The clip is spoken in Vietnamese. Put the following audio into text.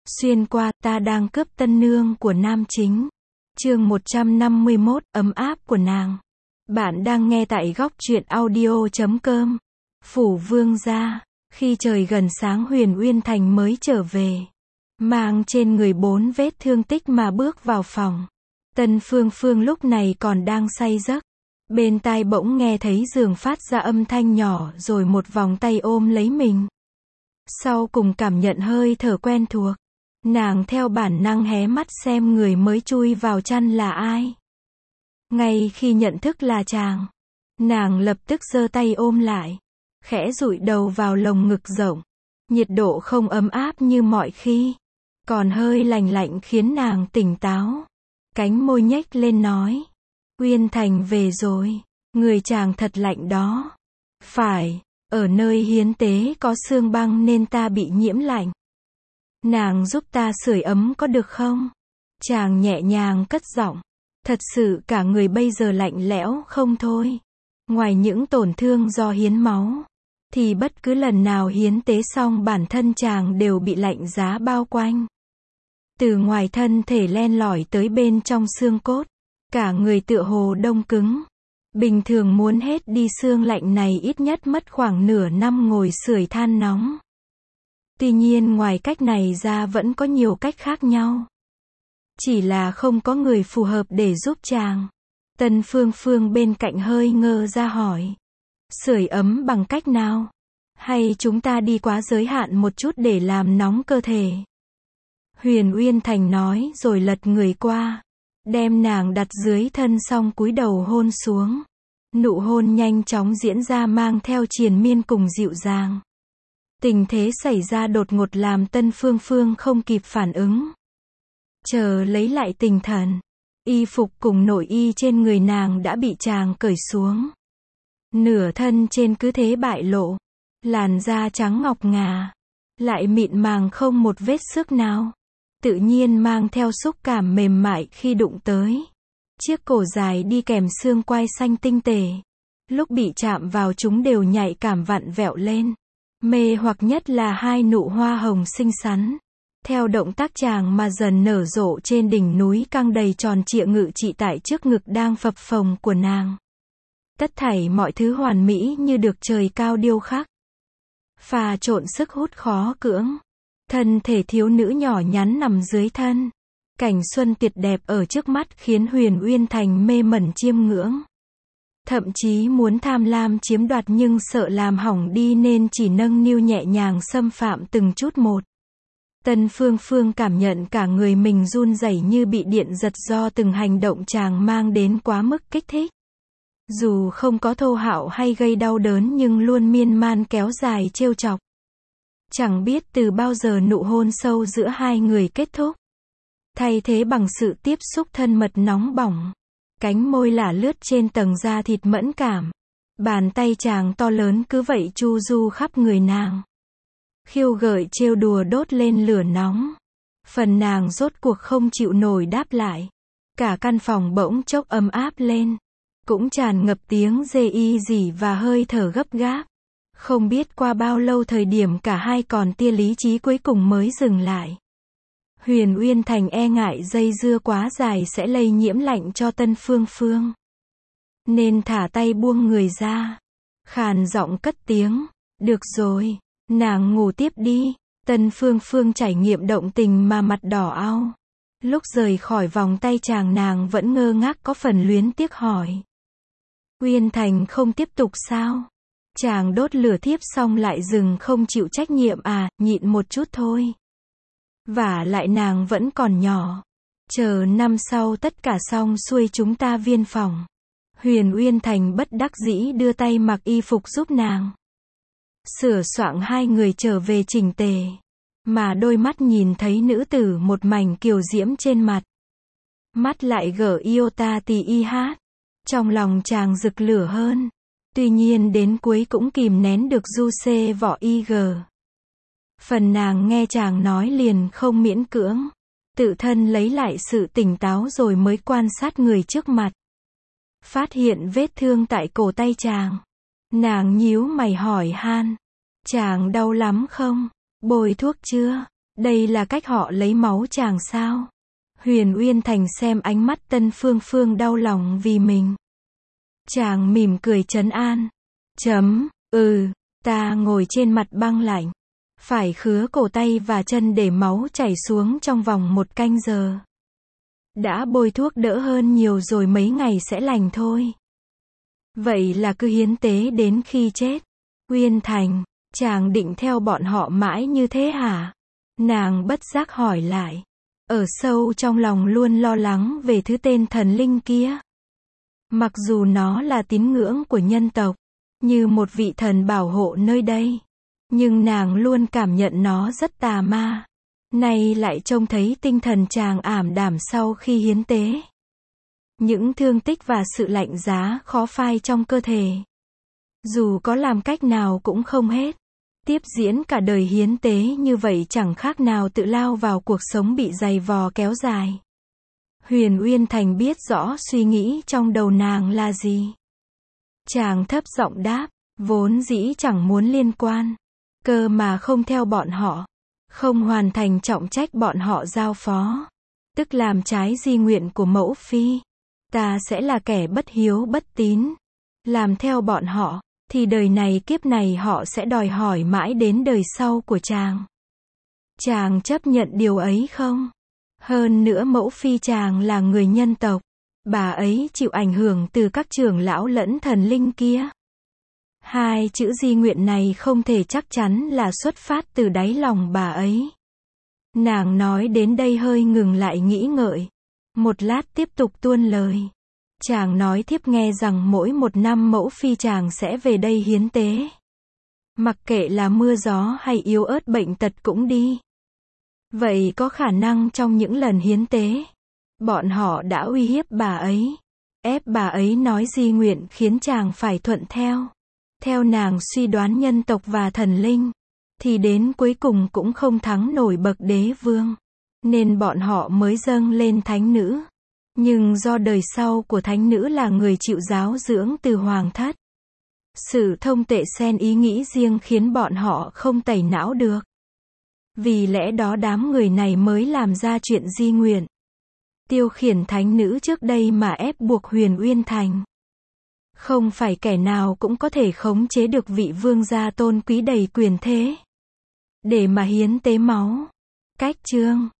Xuyên qua, ta đang cướp tân nương của nam chính. Chương 151, ấm áp của nàng. Bạn đang nghe tại góc truyện audio.com. Phủ Vương gia. Khi trời gần sáng Huyền Uyên Thành mới trở về. Mang trên người 4 vết thương tích mà bước vào phòng. Tân Phương Phương lúc này còn đang say giấc. Bên tai bỗng nghe thấy giường phát ra âm thanh nhỏ rồi một vòng tay ôm lấy mình. Sau cùng cảm nhận hơi thở quen thuộc. Nàng theo bản năng hé mắt xem người mới chui vào chăn là ai. Ngay khi nhận thức là chàng, nàng lập tức giơ tay ôm lại, khẽ dụi đầu vào lồng ngực rộng. Nhiệt độ không ấm áp như mọi khi, còn hơi lạnh lạnh khiến nàng tỉnh táo. Cánh môi nhếch lên nói, Uyên Thành về rồi, người chàng thật lạnh đó. Phải, ở nơi hiến tế có xương băng nên ta bị nhiễm lạnh. Nàng giúp ta sưởi ấm có được không? Chàng nhẹ nhàng cất giọng. Thật sự cả người bây giờ lạnh lẽo không thôi. Ngoài những tổn thương do hiến máu, thì bất cứ lần nào hiến tế xong bản thân chàng đều bị lạnh giá bao quanh. Từ ngoài thân thể len lỏi tới bên trong xương cốt. Cả người tựa hồ đông cứng. Bình thường muốn hết đi xương lạnh này ít nhất mất khoảng nửa năm ngồi sưởi than nóng. Tuy nhiên ngoài cách này ra vẫn có nhiều cách khác nhau. Chỉ là không có người phù hợp để giúp chàng. Tân Phương Phương bên cạnh hơi ngơ ra hỏi. Sưởi ấm bằng cách nào? Hay chúng ta đi quá giới hạn một chút để làm nóng cơ thể? Huyền Uyên Thành nói rồi lật người qua. Đem nàng đặt dưới thân xong cúi đầu hôn xuống. Nụ hôn nhanh chóng diễn ra mang theo triền miên cùng dịu dàng. Tình thế xảy ra đột ngột làm Tân Phương Phương không kịp phản ứng. Chờ lấy lại tinh thần. Y phục cùng nội y trên người nàng đã bị chàng cởi xuống. Nửa thân trên cứ thế bại lộ. Làn da trắng ngọc ngà. Lại mịn màng không một vết xước nào. Tự nhiên mang theo xúc cảm mềm mại khi đụng tới. Chiếc cổ dài đi kèm xương quai xanh tinh tế. Lúc bị chạm vào chúng đều nhạy cảm vặn vẹo lên. Mê hoặc nhất là hai nụ hoa hồng xinh xắn. Theo động tác chàng mà dần nở rộ trên đỉnh núi căng đầy tròn trịa ngự trị tại trước ngực đang phập phồng của nàng. Tất thảy mọi thứ hoàn mỹ như được trời cao điêu khắc. Pha trộn sức hút khó cưỡng. Thân thể thiếu nữ nhỏ nhắn nằm dưới thân. Cảnh xuân tuyệt đẹp ở trước mắt khiến Huyền Uyên Thành mê mẩn chiêm ngưỡng. Thậm chí muốn tham lam chiếm đoạt nhưng sợ làm hỏng đi nên chỉ nâng niu nhẹ nhàng xâm phạm từng chút một. Tân Phương Phương cảm nhận cả người mình run rẩy như bị điện giật do từng hành động chàng mang đến quá mức kích thích. Dù không có thô hạo hay gây đau đớn nhưng luôn miên man kéo dài trêu chọc. Chẳng biết từ bao giờ nụ hôn sâu giữa hai người kết thúc. Thay thế bằng sự tiếp xúc thân mật nóng bỏng. Cánh môi lả lướt trên tầng da thịt mẫn cảm. Bàn tay chàng to lớn cứ vậy chu du khắp người nàng. Khiêu gợi trêu đùa đốt lên lửa nóng. Phần nàng rốt cuộc không chịu nổi đáp lại. Cả căn phòng bỗng chốc ấm áp lên. Cũng tràn ngập tiếng rê y rỉ và hơi thở gấp gáp. Không biết qua bao lâu thời điểm cả hai còn tia lý trí cuối cùng mới dừng lại. Huyền Uyên Thành e ngại dây dưa quá dài sẽ lây nhiễm lạnh cho Tân Phương Phương. Nên thả tay buông người ra. Khàn giọng cất tiếng. Được rồi, nàng ngủ tiếp đi. Tân Phương Phương trải nghiệm động tình mà mặt đỏ ao. Lúc rời khỏi vòng tay chàng nàng vẫn ngơ ngác có phần luyến tiếc hỏi. Uyên Thành không tiếp tục sao? Chàng đốt lửa thiếp xong lại dừng không chịu trách nhiệm à, nhịn một chút thôi. Vả lại nàng vẫn còn nhỏ. Chờ năm sau tất cả xong xuôi chúng ta viên phòng. Huyền Uyên Thành bất đắc dĩ đưa tay mặc y phục giúp nàng. Sửa soạn hai người trở về chỉnh tề. Mà đôi mắt nhìn thấy nữ tử một mảnh kiều diễm trên mặt. Mắt lại gở iota tì y hát. Trong lòng chàng rực lửa hơn. Tuy nhiên đến cuối cũng kìm nén được du xê vỏ IG. Phần nàng nghe chàng nói liền không miễn cưỡng. Tự thân lấy lại sự tỉnh táo rồi mới quan sát người trước mặt. Phát hiện vết thương tại cổ tay chàng. Nàng nhíu mày hỏi han. Chàng đau lắm không? Bôi thuốc chưa? Đây là cách họ lấy máu chàng sao? Huyền Uyên Thành xem ánh mắt Tân Phương Phương đau lòng vì mình. Chàng mỉm cười trấn an. Ta ngồi trên mặt băng lạnh. Phải khứa cổ tay và chân để máu chảy xuống trong vòng 1 canh giờ. Đã bôi thuốc đỡ hơn nhiều rồi, mấy ngày sẽ lành thôi. Vậy là cứ hiến tế đến khi chết. Uyên Thành, chàng định theo bọn họ mãi như thế hả? Nàng bất giác hỏi lại. Ở sâu trong lòng luôn lo lắng về thứ tên thần linh kia. Mặc dù nó là tín ngưỡng của nhân tộc, như một vị thần bảo hộ nơi đây, nhưng nàng luôn cảm nhận nó rất tà ma. Nay lại trông thấy tinh thần chàng ảm đạm sau khi hiến tế. Những thương tích và sự lạnh giá khó phai trong cơ thể. Dù có làm cách nào cũng không hết. Tiếp diễn cả đời hiến tế như vậy chẳng khác nào tự lao vào cuộc sống bị dày vò kéo dài. Huyền Uyên Thành biết rõ suy nghĩ trong đầu nàng là gì. Chàng thấp giọng đáp, vốn dĩ chẳng muốn liên quan. Cơ mà không theo bọn họ. Không hoàn thành trọng trách bọn họ giao phó. Tức làm trái di nguyện của mẫu phi. Ta sẽ là kẻ bất hiếu bất tín. Làm theo bọn họ, thì đời này kiếp này họ sẽ đòi hỏi mãi đến đời sau của chàng. Chàng chấp nhận điều ấy không? Hơn nữa mẫu phi chàng là người nhân tộc. Bà ấy chịu ảnh hưởng từ các trưởng lão lẫn thần linh kia. 2 chữ di nguyện này không thể chắc chắn là xuất phát từ đáy lòng bà ấy. Nàng nói đến đây hơi ngừng lại nghĩ ngợi. Một lát tiếp tục tuôn lời. Chàng nói thiếp nghe rằng mỗi 1 năm mẫu phi chàng sẽ về đây hiến tế. Mặc kệ là mưa gió hay yếu ớt bệnh tật cũng đi. Vậy có khả năng trong những lần hiến tế, bọn họ đã uy hiếp bà ấy, ép bà ấy nói di nguyện khiến chàng phải thuận theo. Theo nàng suy đoán nhân tộc và thần linh, thì đến cuối cùng cũng không thắng nổi bậc đế vương. Nên bọn họ mới dâng lên thánh nữ. Nhưng do đời sau của thánh nữ là người chịu giáo dưỡng từ hoàng thất. Sự thông tệ xen ý nghĩ riêng khiến bọn họ không tẩy não được. Vì lẽ đó đám người này mới làm ra chuyện di nguyện. Tiêu khiển thánh nữ trước đây mà ép buộc Huyền Uyên Thành. Không phải kẻ nào cũng có thể khống chế được vị vương gia tôn quý đầy quyền thế. Để mà hiến tế máu. Cách chương